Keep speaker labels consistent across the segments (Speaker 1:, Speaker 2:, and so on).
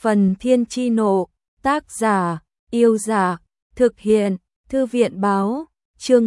Speaker 1: Phần Thiên Chi Nộ, tác giả, Yêu Giả, thực hiện, Thư viện báo, chương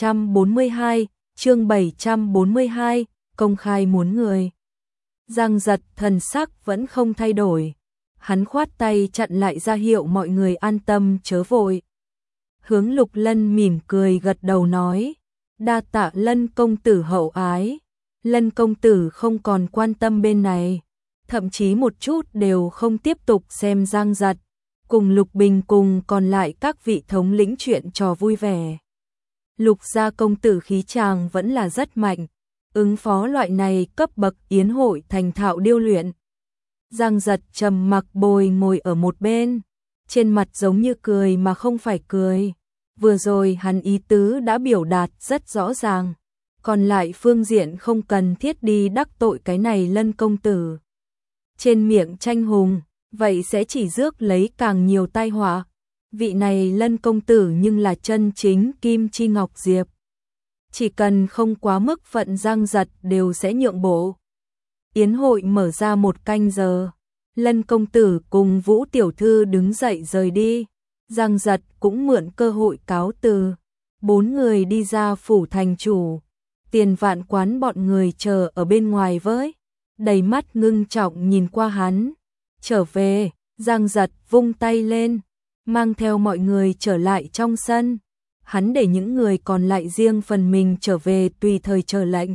Speaker 1: 742, công khai muốn người. Giang Giật thần sắc vẫn không thay đổi, hắn khoát tay chặn lại ra hiệu mọi người an tâm chớ vội. Hướng Lục Lân mỉm cười gật đầu nói, đa tạ Lân công tử hậu ái. Lân công tử không còn quan tâm bên này, thậm chí một chút đều không tiếp tục xem Giang Giật, cùng Lục Bình cùng còn lại các vị thống lĩnh chuyện trò vui vẻ. Lục gia công tử khí chàng vẫn là rất mạnh, ứng phó loại này cấp bậc yến hội thành thạo điêu luyện. Giang Giật trầm mặc bồi ngồi ở một bên, trên mặt giống như cười mà không phải cười. Vừa rồi hắn ý tứ đã biểu đạt rất rõ ràng, còn lại phương diện không cần thiết đi đắc tội cái này Lân công tử. Trên miệng tranh hùng, vậy sẽ chỉ rước lấy càng nhiều tai họa. Vị này Lân công tử nhưng là chân chính Kim Chi Ngọc Diệp. Chỉ cần không quá mức phận Giang Giật đều sẽ nhượng bộ. Yến hội mở ra 1 canh giờ, Lân công tử cùng Vũ tiểu thư đứng dậy rời đi. Giang Giật cũng mượn cơ hội cáo từ. 4 người đi ra phủ thành chủ. Tiền Vạn Quán bọn người chờ ở bên ngoài với, đầy mắt ngưng trọng nhìn qua hắn. Trở về, Giang Giật vung tay lên, mang theo mọi người trở lại trong sân. Hắn để những người còn lại riêng phần mình trở về tùy thời chờ lệnh.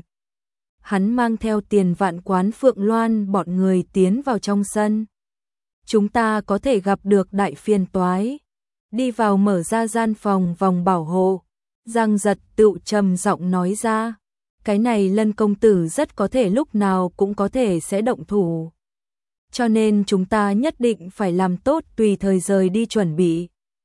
Speaker 1: Hắn mang theo Tiền Vạn Quán Phượng Loan bọn người tiến vào trong sân. Chúng ta có thể gặp được đại phiền toái. Đi vào mở ra gian phòng vòng bảo hộ. Giang Giật tự trầm giọng nói ra. Cái này Lân công tử rất có thể lúc nào cũng có thể sẽ động thủ. Cho nên chúng ta nhất định phải làm tốt tùy thời rời đi chuẩn bị.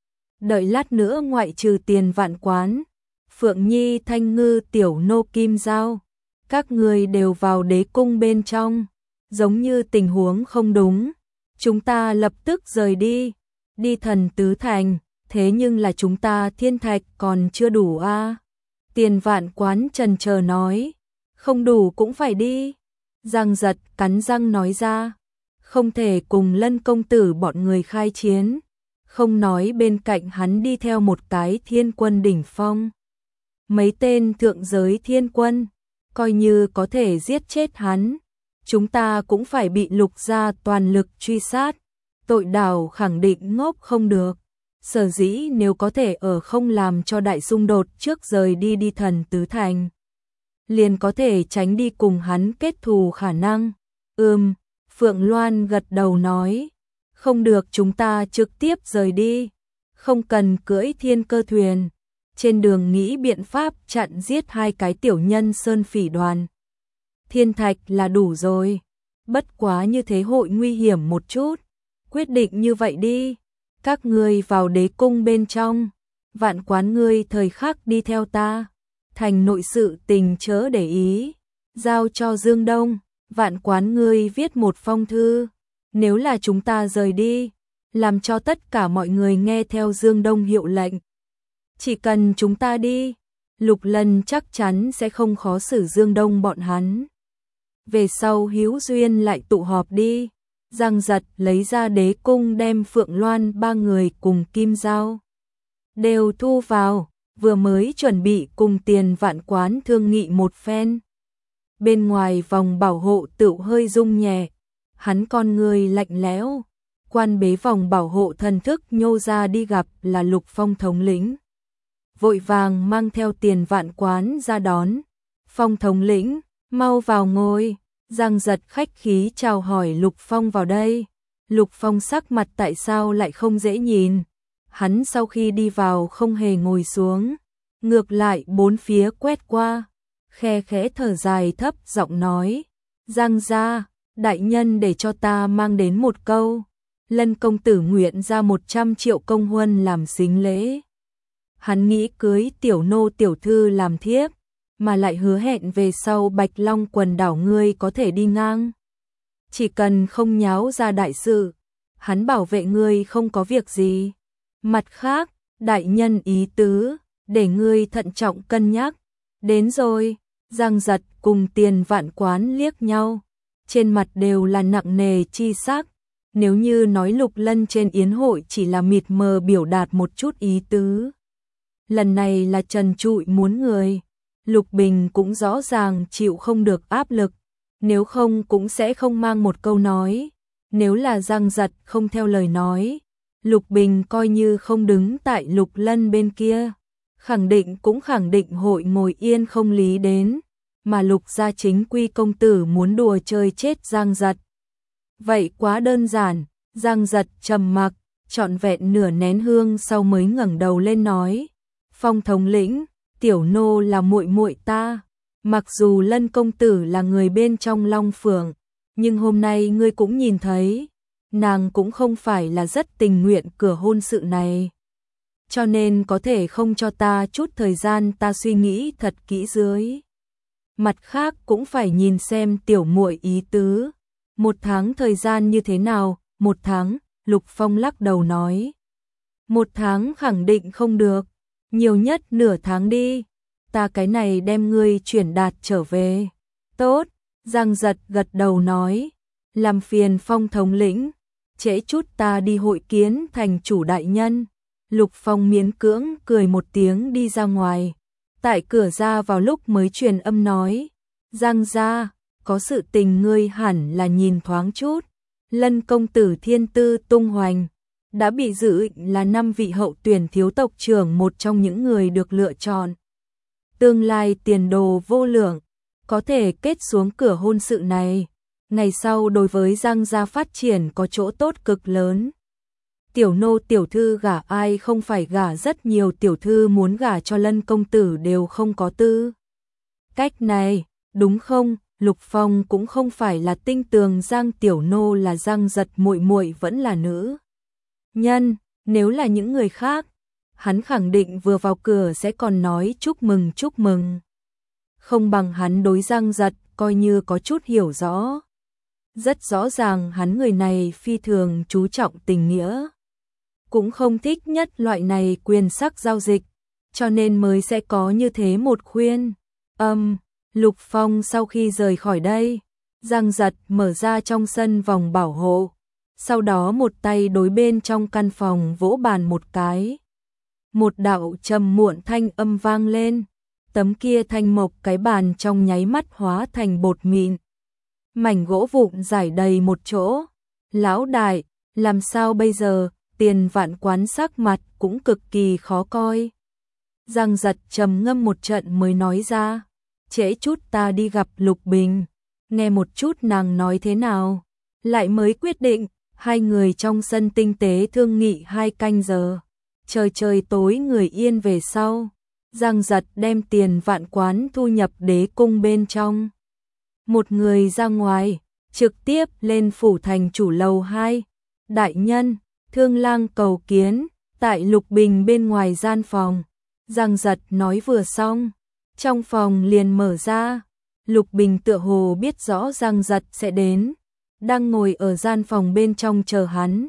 Speaker 1: Đợi lát nữa ngoại trừ Tiền Vạn Quán, Phượng Nhi, Thanh Ngư, Tiểu Nô, Kim Giao, các người đều vào đế cung bên trong. Giống như tình huống không đúng, chúng ta lập tức rời đi. Đi Thần Tứ Thành, thế nhưng là chúng ta thiên thạch còn chưa đủ a. Tiền Vạn Quán chần chờ nói, không đủ cũng phải đi. Giang Giật cắn răng nói ra, không thể cùng Lân công tử bọn người khai chiến, không nói bên cạnh hắn đi theo một cái thiên quân đỉnh phong. Mấy tên thượng giới thiên quân, coi như có thể giết chết hắn, chúng ta cũng phải bị Lục gia toàn lực truy sát. Tội đảo khẳng định ngốc không được. Sở dĩ nếu có thể ở không làm cho đại xung đột trước rời đi đi Thần Tứ Thành, liền có thể tránh đi cùng hắn kết thù khả năng. Phượng Loan gật đầu nói, không được, chúng ta trực tiếp rời đi, không cần cưỡi thiên cơ thuyền, trên đường nghĩ biện pháp chặn giết 2 cái tiểu nhân sơn phỉ đoàn. Thiên thạch là đủ rồi, bất quá như thế hội nguy hiểm một chút, quyết định như vậy đi. Các ngươi vào đế cung bên trong, Vạn Quán ngươi thời khắc đi theo ta, thành nội sự tình chớ để ý, giao cho Dương Đông. Vạn Quán ngươi viết một phong thư, nếu là chúng ta rời đi, làm cho tất cả mọi người nghe theo Dương Đông hiệu lệnh. Chỉ cần chúng ta đi, Lục Lân chắc chắn sẽ không khó xử Dương Đông bọn hắn. Về sau hữu duyên lại tụ họp đi. Giang Giật lấy ra đế cung đem Phượng Loan 3 người cùng Kim Giao đều thu vào, vừa mới chuẩn bị cùng Tiền Vạn Quán thương nghị một phen. Bên ngoài vòng bảo hộ tựu hơi rung nhẹ, hắn con người lạnh lẽo, quan bế vòng bảo hộ thần thức nhô ra đi gặp là Lục Phong thống lĩnh. Vội vàng mang theo Tiền Vạn Quán ra đón. Phong thống lĩnh, mau vào ngồi. Giang Giật khách khí chào hỏi Lục Phong vào đây. Lục Phong sắc mặt tại sao lại không dễ nhìn. Hắn sau khi đi vào không hề ngồi xuống, ngược lại bốn phía quét qua, khe khẽ thở dài thấp giọng nói, Giang gia, đại nhân để cho ta mang đến một câu. Lân công tử nguyện ra 100 triệu công huân làm sính lễ. Hắn nghĩ cưới Tiểu Nô tiểu thư làm thiếp, mà lại hứa hẹn về sau Bạch Long quần đảo ngươi có thể đi ngang. Chỉ cần không nháo ra đại sự, hắn bảo vệ ngươi không có việc gì. Mặt khác, đại nhân ý tứ, để ngươi thận trọng cân nhắc. Đến rồi, Giang Giật cùng Tiền Vạn Quán liếc nhau, trên mặt đều là nặng nề chi sắc. Nếu như nói Lục Lân trên yến hội chỉ là mịt mờ biểu đạt một chút ý tứ, lần này là trần trụi muốn người. Lục Bình cũng rõ ràng chịu không được áp lực, nếu không cũng sẽ không mang một câu nói. Nếu là Giang Giật không theo lời nói, Lục Bình coi như không đứng tại Lục Lân bên kia, khẳng định hội ngồi yên không lý đến, mà Lục gia chính quy công tử muốn đùa chơi chết Giang Giật. Vậy quá đơn giản. Giang Giật trầm mặc, trọn vẹn nửa nén hương sau mới ngẩng đầu lên nói: "Phong thống lĩnh, tiểu nô là muội muội ta, mặc dù Lân công tử là người bên trong Long Phượng, nhưng hôm nay ngươi cũng nhìn thấy, nàng cũng không phải là rất tình nguyện cửa hôn sự này. Cho nên có thể không cho ta chút thời gian ta suy nghĩ thật kỹ dưới. Mặt khác cũng phải nhìn xem tiểu muội ý tứ. 1 tháng thời gian như thế nào?" 1 tháng, Lục Phong lắc đầu nói. 1 tháng khẳng định không được, nhiều nhất nửa tháng đi, ta cái này đem ngươi chuyển đạt trở về. Tốt, Giang Giật gật đầu nói, làm phiền Phong thống lĩnh, trễ chút ta đi hội kiến thành chủ đại nhân. Lục Phong miễn cưỡng cười một tiếng đi ra ngoài, tại cửa ra vào lúc mới truyền âm nói, Giang gia, có sự tình ngươi hẳn là nhìn thoáng chút. Lân công tử thiên tư tung hoành, đã bị dự định là 5 vị hậu tuyển thiếu tộc trưởng một trong những người được lựa chọn. Tương lai tiền đồ vô lượng, có thể kết xuống cửa hôn sự này, ngày sau đối với Giang gia phát triển có chỗ tốt cực lớn. Tiểu nô tiểu thư gả ai không phải gả, rất nhiều tiểu thư muốn gả cho Lân công tử đều không có tư cách này, đúng không? Lục Phong cũng không phải là tinh tường Giang tiểu nô là Giang Giật muội muội vẫn là nữ nhân, nếu là những người khác, hắn khẳng định vừa vào cửa sẽ còn nói chúc mừng. Không bằng hắn đối Giang Giật coi như có chút hiểu rõ. Rất rõ ràng hắn người này phi thường chú trọng tình nghĩa, cũng không thích nhất loại này quyền sắc giao dịch, cho nên mới sẽ có như thế một khuyên. Lục Phong sau khi rời khỏi đây, Giang Giật mở ra trong sân vòng bảo hộ, sau đó một tay đối bên trong căn phòng vỗ bàn một cái. Một đạo trầm muộn thanh âm vang lên, tấm kia thanh mộc cái bàn trong nháy mắt hóa thành bột mịn. Mảnh gỗ vụn rải đầy một chỗ. Lão đại, làm sao bây giờ? Tiền Vạn Quán sắc mặt cũng cực kỳ khó coi. Giang Giật trầm ngâm một trận mới nói ra, trễ chút ta đi gặp Lục Bình, nghe một chút nàng nói thế nào, lại mới quyết định. Hai người trong sân tinh tế thương nghị 2 canh giờ, trời tối người yên về sau, Giang Giật đem Tiền Vạn Quán thu nhập đế cung bên trong. Một người ra ngoài, trực tiếp lên phủ thành chủ lầu 2, đại nhân, Thương lang cầu kiến, tại Lục Bình bên ngoài gian phòng. Giang Giật nói vừa xong, trong phòng liền mở ra. Lục Bình tựa hồ biết rõ Giang Giật sẽ đến, đang ngồi ở gian phòng bên trong chờ hắn.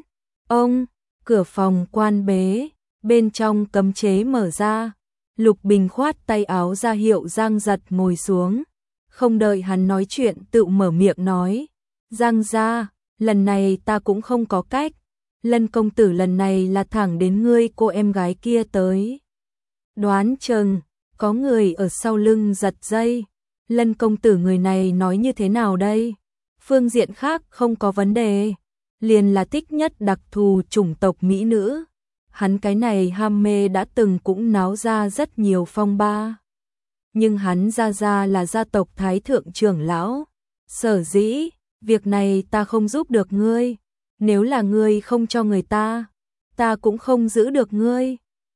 Speaker 1: Cửa phòng quan bế, bên trong cấm chế mở ra. Lục Bình khoát tay áo ra hiệu Giang Giật ngồi xuống, không đợi hắn nói chuyện tự mở miệng nói, Giang gia, lần này ta cũng không có cách. Lân công tử lần này là thẳng đến ngươi cô em gái kia tới. Đoán chừng có người ở sau lưng giật dây. Lân công tử người này nói như thế nào đây? Phương diện khác không có vấn đề, liền là thích nhất đặc thù chủng tộc mỹ nữ. Hắn cái này ham mê đã từng cũng náo ra rất nhiều phong ba. Nhưng hắn ra là gia tộc Thái thượng trưởng lão. Sở dĩ, việc này ta không giúp được ngươi. Nếu là ngươi không cho người ta cũng không giữ được ngươi.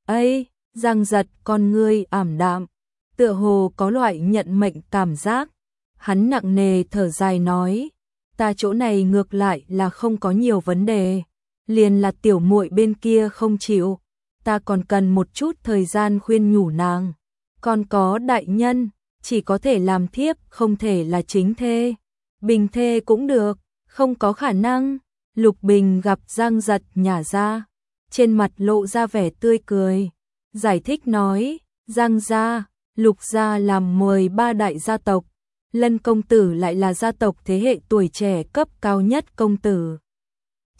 Speaker 1: Giang Giật con ngươi ảm đạm, tựa hồ có loại nhận mệnh cảm giác. Hắn nặng nề thở dài nói, ta chỗ này ngược lại là không có nhiều vấn đề, liền là tiểu muội bên kia không chịu, ta còn cần một chút thời gian khuyên nhủ nàng. Còn có đại nhân, chỉ có thể làm thiếp, không thể là chính thê. Bình thê cũng được, không có khả năng. Lục Bình gặp Giang Giật nhả ra, trên mặt lộ ra vẻ tươi cười, giải thích nói, Giang gia, Lục gia làm 13 đại gia tộc, Lân công tử lại là gia tộc thế hệ tuổi trẻ cấp cao nhất công tử.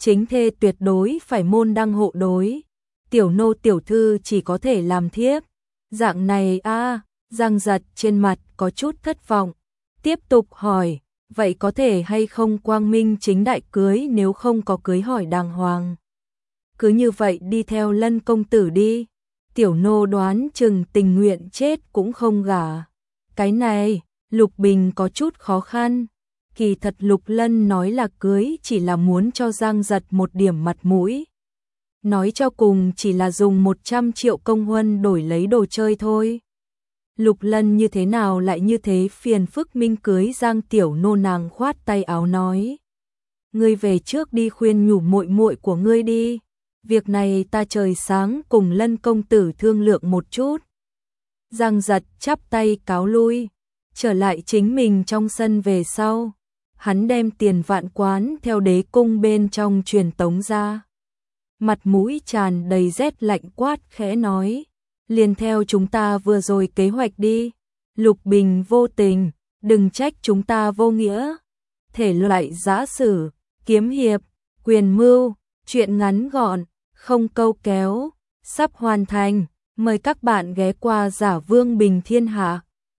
Speaker 1: chính thê tuyệt đối phải môn đăng hộ đối. Tiểu nô tiểu thư chỉ có thể làm thiếp. Dạng này a, Giang Giật trên mặt có chút thất vọng. Tiếp tục hỏi, vậy có thể hay không quang minh chính đại cưới nếu không có cưới hỏi đàng hoàng. Cứ như vậy đi theo Lân công tử đi. Tiểu nô đoán chừng tình nguyện chết cũng không gả. Cái này, Lục Bình có chút khó khăn. Kỳ thật Lục Lân nói là cưới chỉ là muốn cho Giang Giật một điểm mặt mũi. Nói cho cùng chỉ là dùng 100 triệu công huân đổi lấy đồ chơi thôi. Lục Lân như thế nào lại như thế phiền phức minh cưới Giang tiểu nô, nàng khoát tay áo nói. Ngươi về trước đi khuyên nhủ muội muội của ngươi đi. Việc này ta trời sáng cùng Lân công tử thương lượng một chút. Giang Giật chắp tay cáo lui, trở lại chính mình trong sân về sau. Hắn đem tiền vạn quán theo đế cung bên trong truyền tống ra. Mặt mũi tràn đầy rét lạnh quát khẽ nói. Liền theo chúng ta vừa rồi kế hoạch đi. Lục Bình vô tình, đừng trách chúng ta vô nghĩa. Thể loại giã sử, kiếm hiệp, quyền mưu, truyện ngắn gọn, không câu kéo, sắp hoàn thành. Mời các bạn ghé qua Giả Vương Bình Thiên Hạ.